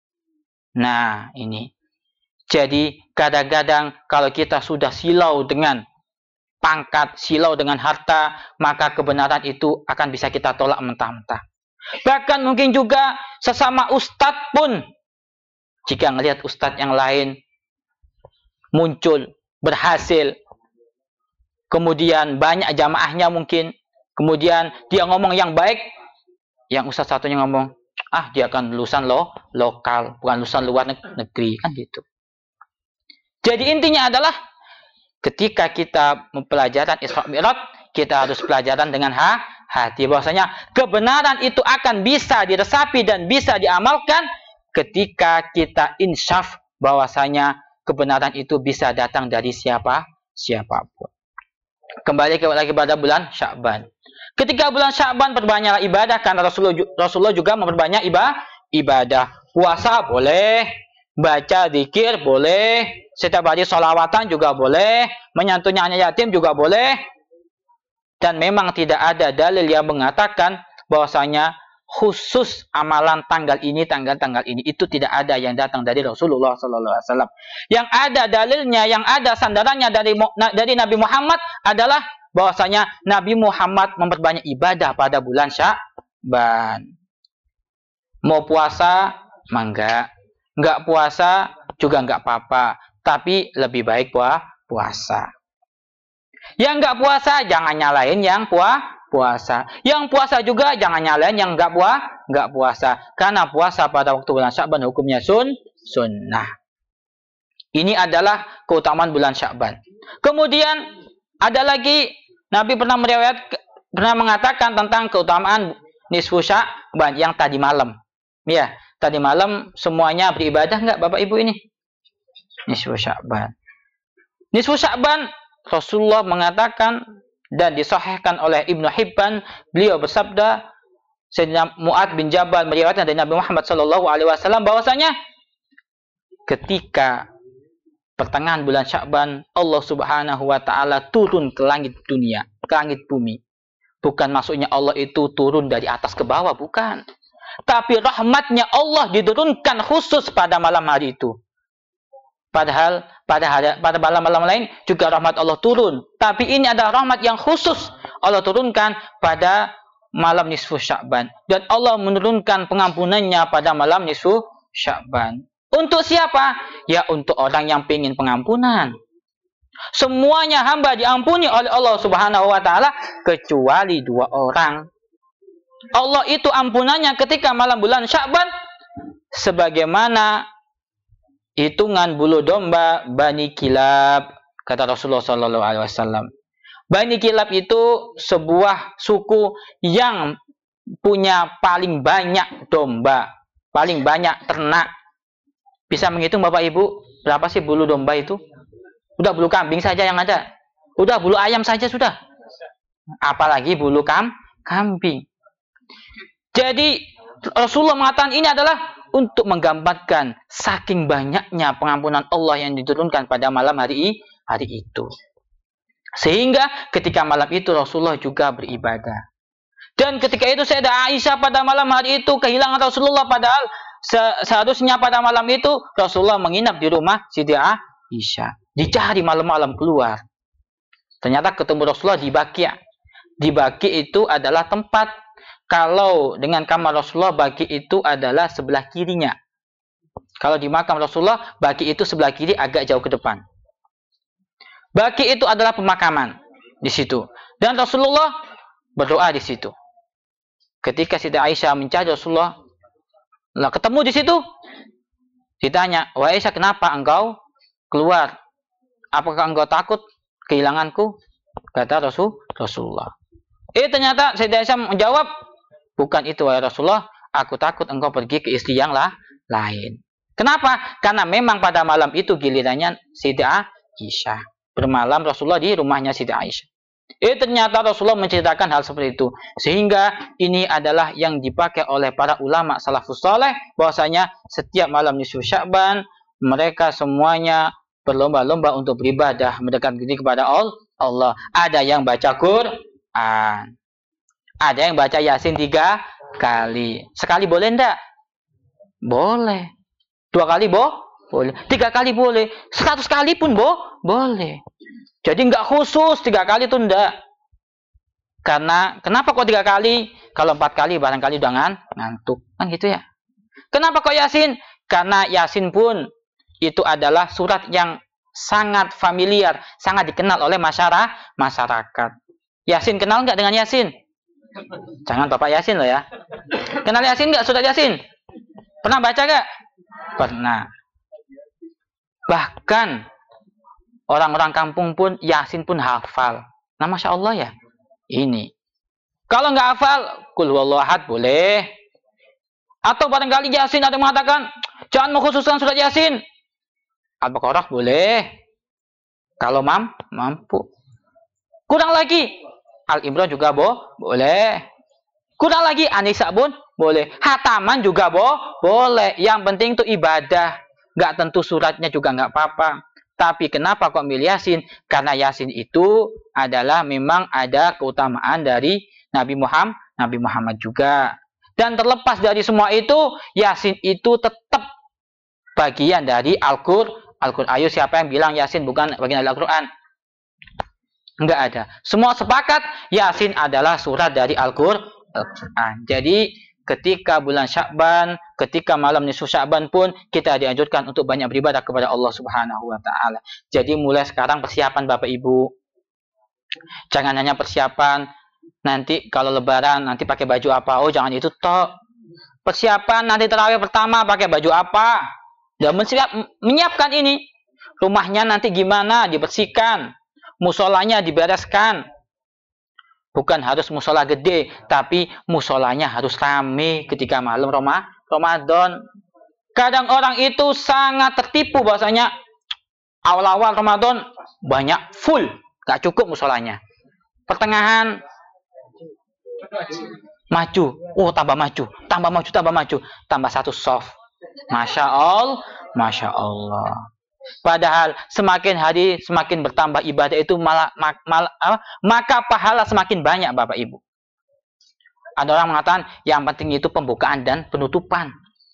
Nah, ini. Jadi kadang-kadang kalau kita sudah silau dengan pangkat, silau dengan harta, maka kebenaran itu akan bisa kita tolak mentah-mentah. Bahkan mungkin juga sesama ustadz pun, jika melihat ustadz yang lain muncul, berhasil, kemudian banyak jamaahnya mungkin, kemudian dia ngomong yang baik, yang ustadz satunya ngomong, dia kan lulusan lokal, bukan lulusan luar negeri, kan gitu. Jadi intinya adalah ketika kita mempelajari Isra Mi'raj, kita harus pelajaran dengan hati, bahwasanya kebenaran itu akan bisa diresapi dan bisa diamalkan ketika kita insyaf bahwasanya kebenaran itu bisa datang dari siapapun. Kembali lagi pada bulan Sya'ban. Ketika bulan Sya'ban perbanyaklah ibadah, karena Rasulullah juga memperbanyak ibadah. Puasa boleh, baca zikir boleh, setiap hari sholawatan juga boleh, menyantuni anak yatim juga boleh. Dan memang tidak ada dalil yang mengatakan bahwasanya khusus amalan tanggal ini, tanggal ini, itu tidak ada yang datang dari Rasulullah SAW. Yang ada dalilnya, yang ada sandarannya dari Nabi Muhammad adalah bahwasanya Nabi Muhammad memperbanyak ibadah pada bulan Sya'ban. Mau puasa, mangga. Enggak puasa juga enggak apa-apa, tapi lebih baik puasa. Yang enggak puasa jangan nyalain yang puasa. Yang puasa juga jangan nyalain yang enggak puasa. Karena puasa pada waktu bulan Sya'ban hukumnya sunnah. Ini adalah keutamaan bulan Sya'ban. Kemudian ada lagi Nabi pernah mengatakan tentang keutamaan nisfu Sya'ban yang tadi malam. Ya, tadi malam semuanya beribadah enggak Bapak Ibu ini? Nisfu Sya'ban. Nisfu Sya'ban Rasulullah mengatakan dan disahihkan oleh Ibnu Hibban, beliau bersabda, Sayyidina Mu'adz bin Jabal meriwayatkan dari Nabi Muhammad SAW bahwasanya ketika pertengahan bulan Sya'ban Allah Subhanahu wa taala turun ke langit dunia, ke langit bumi. Bukan maksudnya Allah itu turun dari atas ke bawah, bukan. Tapi rahmatnya Allah diturunkan khusus pada malam hari itu. Padahal pada malam-malam lain juga rahmat Allah turun. Tapi ini adalah rahmat yang khusus Allah turunkan pada malam nisfu Sya'ban. Dan Allah menurunkan pengampunannya pada malam nisfu Sya'ban. Untuk siapa? Ya untuk orang yang ingin pengampunan. Semuanya hamba diampuni oleh Allah Subhanahu wa taala kecuali 2 orang. Allah itu ampunannya ketika malam bulan Sya'ban sebagaimana hitungan bulu domba Bani Kilab, kata Rasulullah SAW. Bani Kilab itu sebuah suku yang punya paling banyak domba, paling banyak ternak. Bisa menghitung Bapak Ibu berapa sih bulu domba itu? Udah bulu kambing saja yang ada. Udah bulu ayam saja sudah. Apalagi bulu kambing. Jadi Rasulullah mengatakan ini adalah untuk menggambarkan saking banyaknya pengampunan Allah yang diturunkan pada malam hari itu. Sehingga ketika malam itu Rasulullah juga beribadah. Dan ketika itu Sayyidah Aisyah pada malam hari itu kehilangan Rasulullah, padahal seharusnya pada malam itu Rasulullah menginap di rumah Siti Aisyah. Dicari malam-malam keluar. Ternyata ketemu Rasulullah di Baqi'. Di Baqi' itu adalah tempat, kalau dengan kamar Rasulullah, Baqi' itu adalah sebelah kirinya. Kalau di makam Rasulullah, Baqi' itu sebelah kiri agak jauh ke depan. Baqi' itu adalah pemakaman di situ. Dan Rasulullah berdoa di situ. Ketika Siti Aisyah mencari Rasulullah, ketemu di situ, ditanya, "Wahai Aisyah, kenapa engkau keluar? Apakah engkau takut kehilanganku?" Kata Rasulullah, Ternyata Sayyidah Aisyah menjawab, bukan itu wahai Rasulullah, aku takut engkau pergi ke istri yang lain. Kenapa? Karena memang pada malam itu gilirannya Sayyidah Aisyah. Bermalam Rasulullah di rumahnya Sayyidah Aisyah. Ternyata Rasulullah menceritakan hal seperti itu. Sehingga ini adalah yang dipakai oleh para ulama salafus saleh, bahwasanya setiap malam nisfu Sya'ban mereka semuanya berlomba-lomba untuk beribadah, mendekatkan diri kepada Allah. Ada yang baca Quran, ada yang baca Yasin 3 kali. Sekali boleh enggak? Boleh. 2 kali boleh. 3 kali boleh. 100 kali pun boleh. Jadi enggak khusus 3 kali itu enggak. Karena kenapa kok 3 kali? Kalau 4 kali barangkali udah ngantuk. Kan gitu ya. Kenapa kok Yasin? Karena Yasin pun itu adalah surat yang sangat familiar, sangat dikenal oleh masyarakat. Yasin kenal enggak dengan Yasin? Jangan Bapak Yasin loh ya. Kenal Yasin enggak, surat Yasin? Pernah baca enggak? Pernah. Bahkan orang-orang kampung pun Yasin pun hafal. Nah, Masya Allah ya. Ini. Kalau nggak hafal, Qul huwallahu ahad boleh. Atau barangkali Yasin ada yang mengatakan, jangan mengkhususkan surat Yasin. Al-Baqarah boleh. Kalau mampu. Kurang lagi, Al-Imran juga boleh. Kurang lagi, An-Nisa pun boleh. Hataman juga boleh. Yang penting itu ibadah. Nggak tentu suratnya juga nggak apa-apa. Tapi kenapa kok milih Yasin? Karena Yasin itu adalah memang ada keutamaan dari Nabi Muhammad juga. Dan terlepas dari semua itu, Yasin itu tetap bagian dari Al-Qur'an. Ayo siapa yang bilang Yasin bukan bagian dari Al-Qur'an? Enggak ada. Semua sepakat Yasin adalah surat dari Al-Qur'an. Jadi ketika bulan Sya'ban, ketika malam nisfu Sya'ban pun kita dianjurkan untuk banyak beribadah kepada Allah Subhanahu wa taala. Jadi mulai sekarang persiapan Bapak Ibu. Jangan hanya persiapan nanti kalau lebaran nanti pakai baju apa. Oh, jangan itu toh. Persiapan nanti tarawih pertama pakai baju apa. Dan menyiapkan ini. Rumahnya nanti gimana, dibersihkan. Musolanya dibereskan. Bukan harus musola gede, tapi musolanya harus rame ketika malam Ramadan. Kadang orang itu sangat tertipu bahwasanya awal-awal Ramadan banyak full, gak cukup musolanya. Pertengahan maju, tambah maju, tambah 1 soft. Masya Allah. Padahal semakin hari semakin bertambah ibadah itu maka pahala semakin banyak Bapak Ibu. Ada orang mengatakan yang penting itu pembukaan dan penutupan.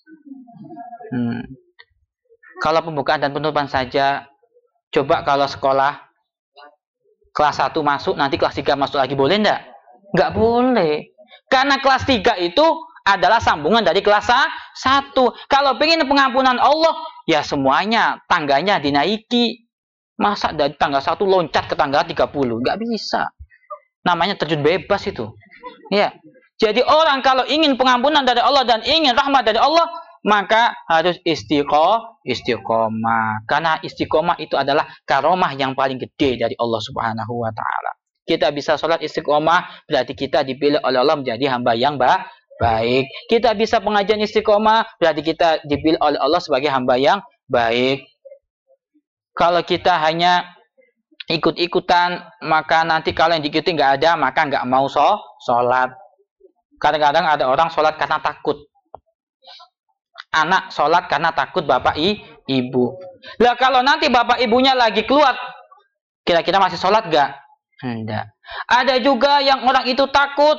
Kalau pembukaan dan penutupan saja, coba kalau sekolah kelas 1 masuk, nanti kelas 3 masuk lagi, boleh enggak? Enggak boleh. Karena kelas 3 itu adalah sambungan dari kelas 1. Kalau pengen pengampunan Allah, ya semuanya tangganya dinaiki. Masa dari tangga 1 loncat ke tangga 30? Nggak bisa. Namanya terjun bebas itu. Ya. Jadi orang kalau ingin pengampunan dari Allah dan ingin rahmat dari Allah, maka harus istiqomah. Karena istiqomah itu adalah karomah yang paling gede dari Allah Subhanahu wa taala. Kita bisa sholat istiqomah, berarti kita dipilih oleh Allah menjadi hamba yang baik. Kita bisa pengajian istiqomah, berarti kita dipilih oleh Allah sebagai hamba yang baik. Kalau kita hanya ikut-ikutan, maka nanti kalau yang diikuti nggak ada, maka nggak mau sholat. Kadang-kadang ada orang sholat karena takut. Anak sholat karena takut bapak ibu. Lah kalau nanti bapak ibunya lagi keluar, kira-kira masih sholat nggak? Enggak. Ada juga yang orang itu takut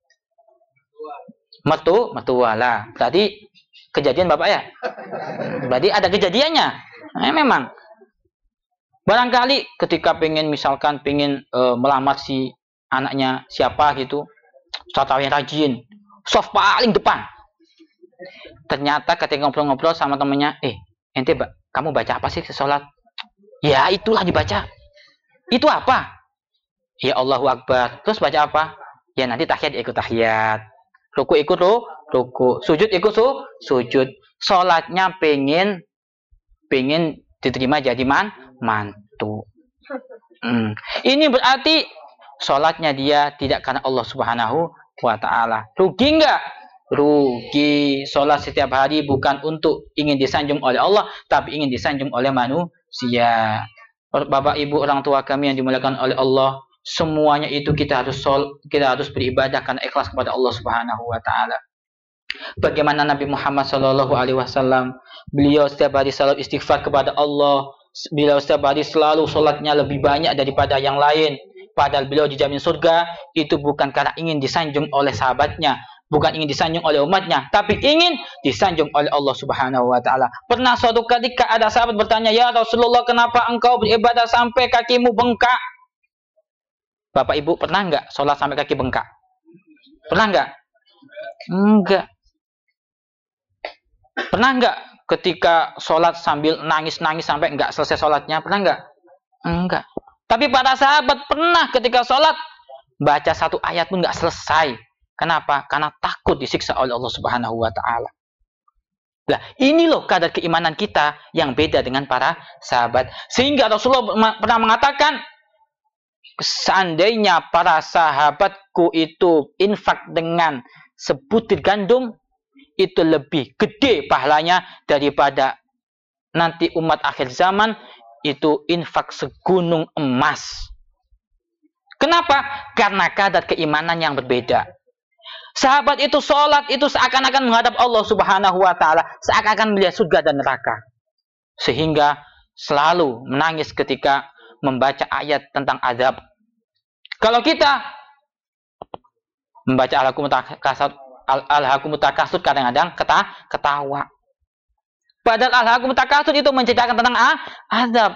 mertua lah. Berarti kejadian Bapak ya? Berarti ada kejadiannya. Memang. Barangkali ketika misalkan pengen melamar si anaknya siapa gitu, ustaz yang rajin, soft paling depan. Ternyata ketika ngobrol-ngobrol sama temennya, ente kamu baca apa sih sholat? Ya itulah dibaca. Itu apa? Ya Allahu Akbar. Terus baca apa? Ya nanti tahiyat ikut tahiyat. Ruku ikut ruku. Sujud ikut sujud. Sholatnya pengen diterima jadi mantu. Ini berarti sholatnya dia tidak karena Allah Subhanahu wa ta'ala. Rugi enggak? Rugi. Sholat setiap hari bukan untuk ingin disanjung oleh Allah, tapi ingin disanjung oleh manusia. Bapak ibu orang tua kami yang dimuliakan oleh Allah, semuanya itu kita harus beribadah karena ikhlas kepada Allah Subhanahu wa ta'ala. Bagaimana Nabi Muhammad SAW, beliau setiap hari selalu istighfar kepada Allah. Beliau setiap hari selalu sholatnya lebih banyak daripada yang lain. Padahal beliau dijamin surga, itu bukan karena ingin disanjung oleh sahabatnya, bukan ingin disanjung oleh umatnya, tapi ingin disanjung oleh Allah Subhanahu wa ta'ala. Pernah suatu ketika ada sahabat bertanya, "Ya Rasulullah, kenapa engkau beribadah sampai kakimu bengkak?" Bapak ibu pernah enggak sholat sampai kaki bengkak? Pernah enggak? Enggak. Pernah enggak ketika sholat sambil nangis-nangis sampai enggak selesai sholatnya? Pernah enggak? Enggak. Tapi para sahabat pernah ketika sholat baca satu ayat pun enggak selesai. Kenapa? Karena takut disiksa oleh Allah Subhanahu wa ta'ala. Nah, ini loh kadar keimanan kita yang beda dengan para sahabat. Sehingga Rasulullah pernah mengatakan, seandainya para sahabatku itu infak dengan sebutir gandum, itu lebih gede pahalanya daripada nanti umat akhir zaman itu infak segunung emas. Kenapa? Karena kadar keimanan yang berbeda. Sahabat itu sholat itu seakan-akan menghadap Allah Subhanahu wa ta'ala, seakan-akan melihat surga dan neraka, sehingga selalu menangis ketika membaca ayat tentang azab. Kalau kita membaca Al-Hakumut Takasur kadang-kadang ketawa. Padahal Al-Hakumut Takasur itu menceritakan tentang azab.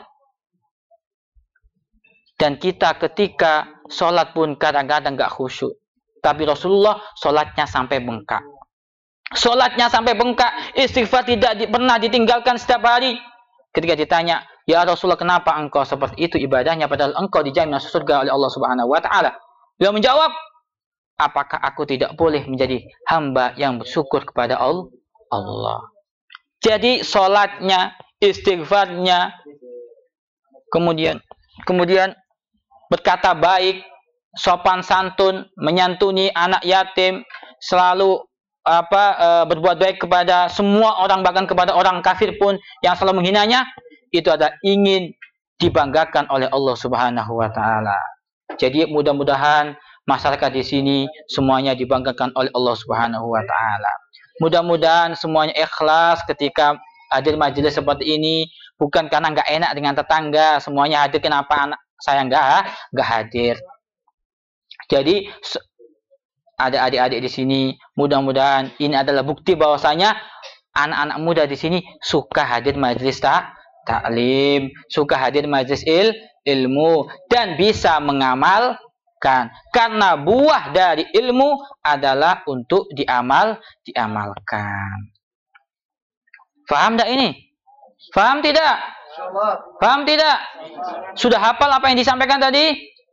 Dan kita ketika sholat pun kadang-kadang gak khusyuk. Tapi Rasulullah sholatnya sampai bengkak. Sholatnya sampai bengkak. Istighfar tidak pernah ditinggalkan setiap hari. Ketika ditanya, "Ya Rasulullah, kenapa engkau seperti itu ibadahnya padahal engkau dijamin masuk surga oleh Allah Subhanahu wa ta'ala?" Beliau menjawab, "Apakah aku tidak boleh menjadi hamba yang bersyukur kepada Allah?" Jadi sholatnya, istighfarnya, kemudian berkata baik, sopan santun, menyantuni anak yatim, selalu berbuat baik kepada semua orang, bahkan kepada orang kafir pun yang selalu menghinanya, itu adalah ingin dibanggakan oleh Allah Subhanahu wa ta'ala. Jadi mudah-mudahan masyarakat di sini semuanya dibanggakan oleh Allah Subhanahu wa ta'ala. Mudah-mudahan semuanya ikhlas ketika hadir majelis seperti ini, bukan karena nggak enak dengan tetangga, semuanya hadir kenapa anak saya nggak hadir. Jadi ada adik-adik di sini, mudah-mudahan ini adalah bukti bahwasanya anak-anak muda di sini suka hadir majelis taklim, suka hadir majelis ilmu, dan bisa mengamalkan. Karena buah dari ilmu adalah untuk diamalkan. Faham tak ini? Faham tidak? Faham tidak? Sudah hafal apa yang disampaikan tadi?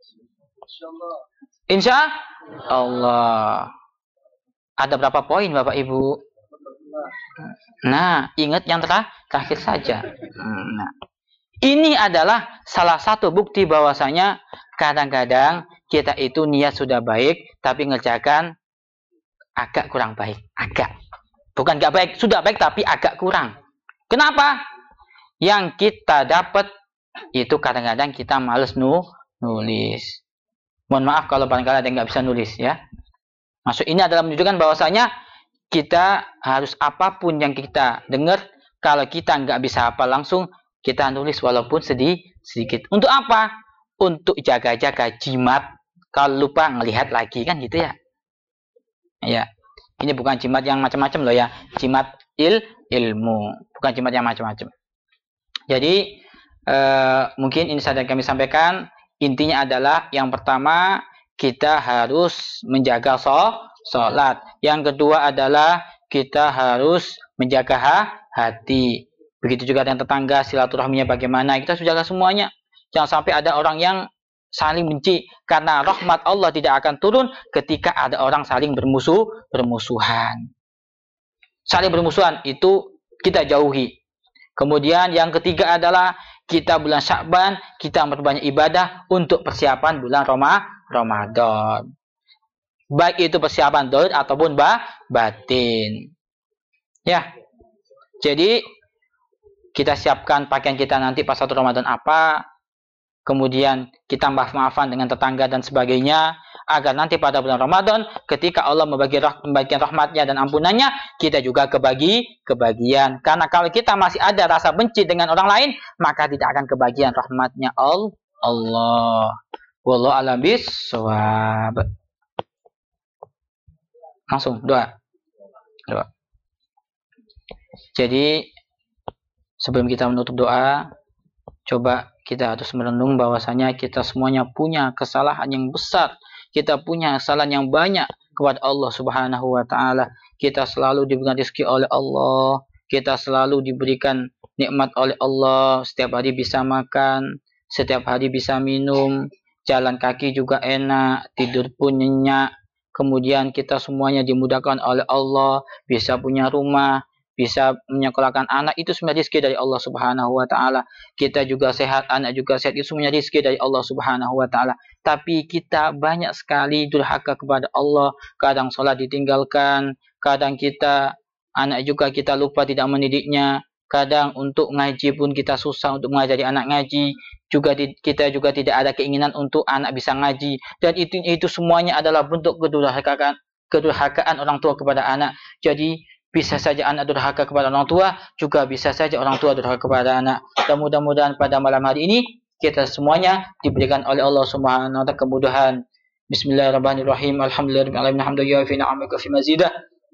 Insya Allah. Ada berapa poin Bapak Ibu? Nah, ingat yang terakhir saja. Nah, ini adalah salah satu bukti bahwasanya kadang-kadang kita itu niat sudah baik, tapi ngerjakan agak kurang baik. Agak. Bukan gak baik, sudah baik tapi agak kurang. Kenapa? Yang kita dapat itu kadang-kadang kita males nulis. Mohon maaf kalau barangkali ada yang nggak bisa nulis ya. Maksud ini adalah menunjukkan bahwasanya kita harus apapun yang kita dengar, kalau kita nggak bisa hafal langsung, kita nulis walaupun sedikit. Untuk apa? Untuk jaga-jaga jimat. Kalau lupa ngelihat lagi kan gitu ya. Ya, ini bukan jimat yang macam-macam loh ya. Jimat ilmu, bukan jimat yang macam-macam. Jadi mungkin ini saja yang kami sampaikan. Intinya adalah yang pertama kita harus menjaga sholat. Yang kedua adalah kita harus menjaga hati. Begitu juga dengan tetangga, silaturahminya bagaimana, kita harus jaga semuanya. Jangan sampai ada orang yang saling benci, karena rahmat Allah tidak akan turun ketika ada orang saling bermusuhan. Saling bermusuhan itu kita jauhi. Kemudian yang ketiga adalah kita bulan Sya'ban, kita memperbanyak ibadah untuk persiapan bulan Ramadan. Baik itu persiapan zahir ataupun batin. Ya. Jadi kita siapkan pakaian kita nanti pas 1 Ramadan apa, kemudian kita maaf-maafan dengan tetangga dan sebagainya, agar nanti pada bulan Ramadan ketika Allah membagikan rahmatnya dan ampunannya, kita juga kebagian. Karena kalau kita masih ada rasa benci dengan orang lain, maka tidak akan kebagian rahmatnya Allah. Wallahu a'lam bishawab. Langsung doa. Jadi sebelum kita menutup doa, coba kita harus merenung bahwasanya kita semuanya punya kesalahan yang besar. Kita punya kesalahan yang banyak kepada Allah Subhanahu wa taala. Kita selalu diberikan rezeki oleh Allah, kita selalu diberikan nikmat oleh Allah, setiap hari bisa makan, setiap hari bisa minum, jalan kaki juga enak, tidur pun nyenyak. Kemudian kita semuanya dimudahkan oleh Allah, bisa punya rumah, bisa menyekolahkan anak, itu semua rezeki dari Allah Subhanahu wa taala. Kita juga sehat, anak juga sehat, itu semuanya rezeki dari Allah Subhanahu wa taala. Tapi kita banyak sekali durhaka kepada Allah, kadang sholat ditinggalkan, kadang kita anak juga kita lupa tidak mendidiknya, kadang untuk ngaji pun kita susah untuk mengajari anak ngaji, kita juga tidak ada keinginan untuk anak bisa ngaji, dan itu semuanya adalah bentuk kedurhakaan orang tua kepada anak. Jadi bisa saja anak durhaka kepada orang tua, juga bisa saja orang tua durhaka kepada anak. Dan mudah-mudahan pada malam hari ini kita semuanya diberikan oleh Allah Subhanahu wa taala kemudahan. Bismillahirrahmanirrahim. Alhamdulillahirabbil alamin. Hamdan fi ni'amika fi mazidah.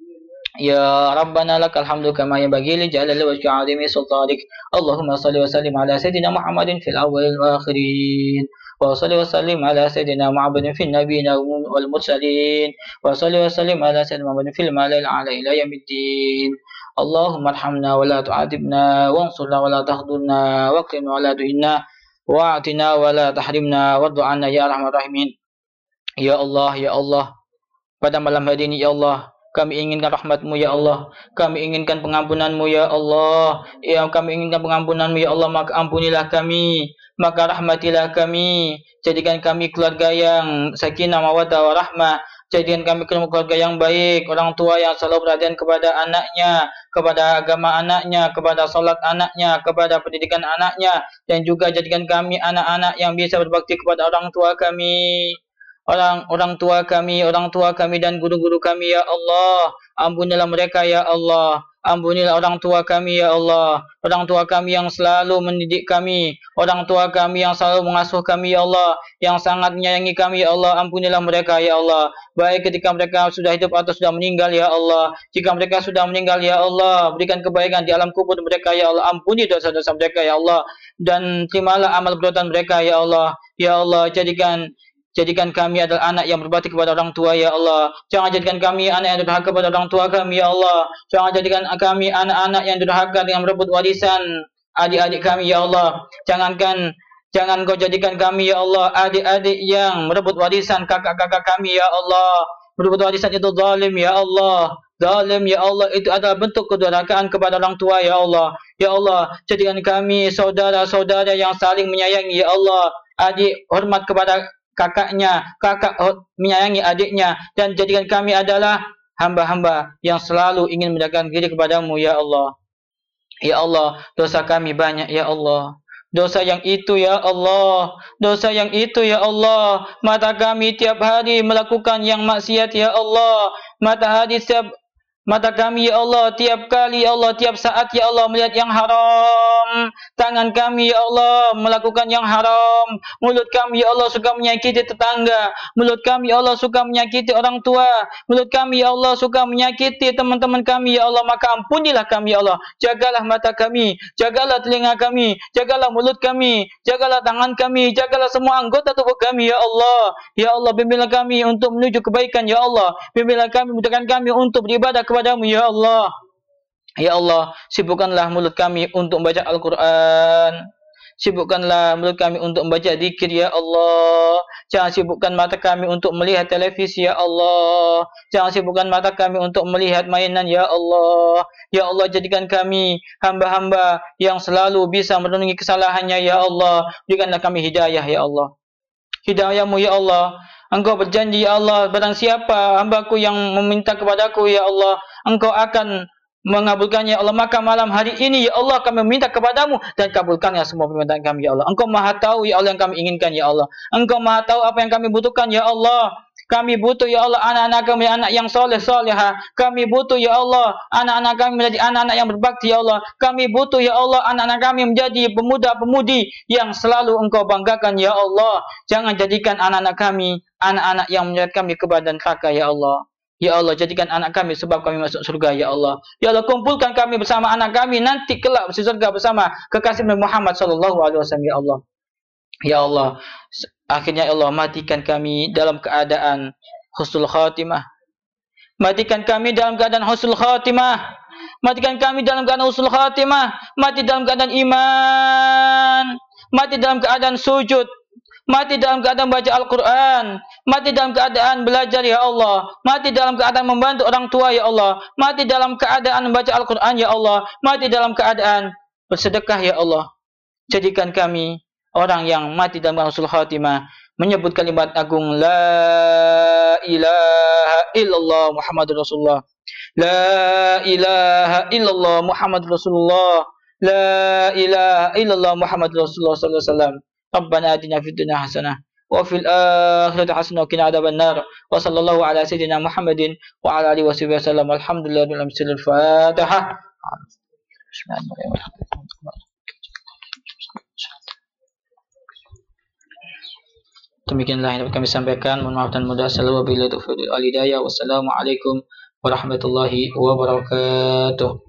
Ya Rabbana lakal hamdu kama yanbaghi li jalali wajhika 'azimi sultanik. Allahumma shalli wa sallim ala sayyidina Muhammadin fil awwalil wa akhirin. Wa shalli wa sallim ala sayyidina Muhammadin fil nabiyyin wal mursalin. Wa shalli wa sallim ala sayyidina Muhammadin fil mala'il a'la ila yaumiddin. Allahumma arhamna wa la tu'adibna wansurna wa la tahdurna waqtina wa la tu'inna wa'atina wa la tahrimna wad'ana ya arhamar rahimin. Ya Allah, ya Allah, pada malam hari ini ya Allah, kami inginkan rahmat-Mu ya Allah, kami inginkan pengampunan-Mu ya Allah, ya kami inginkan pengampunan-Mu ya Allah, maka ampunilah kami, maka rahmatilah kami, jadikan kami keluarga yang sakinah mawaddah warahmah, jadikan kami keluarga yang baik, orang tua yang selalu perhatian kepada anaknya, kepada agama anaknya, kepada salat anaknya, kepada pendidikan anaknya, dan juga jadikan kami anak-anak yang bisa berbakti kepada orang tua kami. Orang tua kami dan guru-guru kami ya Allah, ampunilah mereka ya Allah, ampunilah orang tua kami ya Allah, orang tua kami yang selalu mendidik kami, orang tua kami yang selalu mengasuh kami ya Allah, yang sangat menyayangi kami ya Allah, ampunilah mereka ya Allah, baik ketika mereka sudah hidup atau sudah meninggal ya Allah. Jika mereka sudah meninggal ya Allah, berikan kebaikan di alam kubur mereka ya Allah, ampuni dosa-dosa mereka ya Allah, dan terimalah amal perbuatan mereka ya Allah. Ya Allah, jadikan kami adalah anak yang berbakti kepada orang tua ya Allah. Jangan jadikan kami anak yang durhaka kepada orang tua kami ya Allah. Jangan jadikan kami anak-anak yang durhaka dengan merebut warisan adik-adik kami ya Allah. Jangan Kau jadikan kami ya Allah adik-adik yang merebut warisan kakak-kakak kami ya Allah. Merebut warisan itu zalim ya Allah. Zalim ya Allah, itu adalah bentuk kedurhakaan kepada orang tua ya Allah. Ya Allah, jadikan kami saudara-saudara yang saling menyayangi ya Allah. Adik hormat kepada kakaknya, kakak menyayangi adiknya, dan jadikan kami adalah hamba-hamba yang selalu ingin mendekatkan diri kepadamu ya Allah. Ya Allah, dosa kami banyak ya Allah. Dosa yang itu ya Allah, dosa yang itu ya Allah. Mata kami tiap hari melakukan yang maksiat ya Allah. Mata kami ya Allah tiap kali ya Allah, tiap saat ya Allah melihat yang haram. Tangan kami ya Allah melakukan yang haram. Mulut kami ya Allah suka menyakiti tetangga. Mulut kami ya Allah suka menyakiti orang tua. Mulut kami ya Allah suka menyakiti teman-teman kami ya Allah. Maka ampunilah kami ya Allah. Jagalah mata kami, jagalah telinga kami, jagalah mulut kami, jagalah tangan kami, jagalah semua anggota tubuh kami ya Allah. Ya Allah, bimbinglah kami untuk menuju kebaikan ya Allah. Bimbinglah kami, mudahkan kami untuk beribadah kepadamu ya Allah. Ya Allah, sibukkanlah mulut kami untuk membaca Al-Quran. Sibukkanlah mulut kami untuk membaca zikir ya Allah. Jangan sibukkan mata kami untuk melihat televisi ya Allah. Jangan sibukkan mata kami untuk melihat mainan ya Allah. Ya Allah, jadikan kami hamba-hamba yang selalu bisa merenungi kesalahannya ya Allah. Berikanlah kami hidayah ya Allah. Hidayah-Mu ya Allah. Engkau berjanji ya Allah, barang siapa hamba-Ku yang meminta kepadaku ya Allah, Engkau akan mengabulkannya ya Allah. Maka malam hari ini ya Allah kami meminta kepadamu dan kabulkanlah semua permintaan kami ya Allah. Engkau Maha tahu ya Allah yang kami inginkan ya Allah. Engkau Maha tahu apa yang kami butuhkan ya Allah. Kami butuh ya Allah anak-anak kami anak yang soleh soleha. Kami butuh ya Allah anak-anak kami menjadi anak-anak yang berbakti ya Allah. Kami butuh ya Allah anak-anak kami menjadi pemuda-pemudi yang selalu Engkau banggakan ya Allah. Jangan jadikan anak-anak kami anak-anak yang menyeret kami ke badan neraka ya Allah. Ya Allah, jadikan anak kami sebab kami masuk surga ya Allah. Ya Allah, kumpulkan kami bersama anak kami nanti kelak masuk surga bersama kekasih Nabi Muhammad sallallahu alaihi wasallam ya Allah. Ya Allah, akhirnya ya Allah matikan kami dalam keadaan husnul khatimah. Matikan kami dalam keadaan husnul khatimah. Matikan kami dalam keadaan husnul khatimah. Mati dalam keadaan iman. Mati dalam keadaan sujud. Mati dalam keadaan baca Al-Quran. Mati dalam keadaan belajar ya Allah. Mati dalam keadaan membantu orang tua ya Allah. Mati dalam keadaan membaca Al-Quran ya Allah. Mati dalam keadaan bersedekah ya Allah. Jadikan kami orang yang mati dalam husnul khatimah, menyebut kalimat agung la ilaha illallah Muhammadur Rasulullah. La ilaha illallah Muhammadur Rasulullah. La ilaha illallah Muhammadur Rasulullah sallallahu alaihi wasallam. Rabbana atina fid dunya hasanah wa fil akhirati hasanah wa qina adzabannar. Wa sallallahu ala sayyidina Muhammadin wa ala alihi wasallam. Alhamdulillahil alamin. Al-Fatihah. Demikianlah yang dapat kami sampaikan. Mohon maaf dan mudah. Wabillahi taufiq wal hidayah. Wassalamualaikum warahmatullahi wabarakatuh.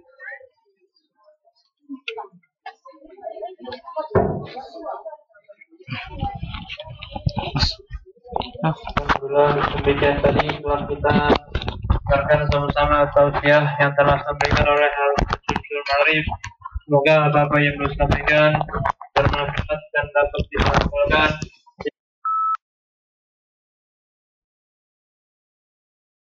Alhamdulillah, demikian tadi telah kita dengarkan sama-sama tausiah yang telah disampaikan oleh Al-Habib Syarif. Semoga apa-apa yang disampaikan bermanfaat dan dapat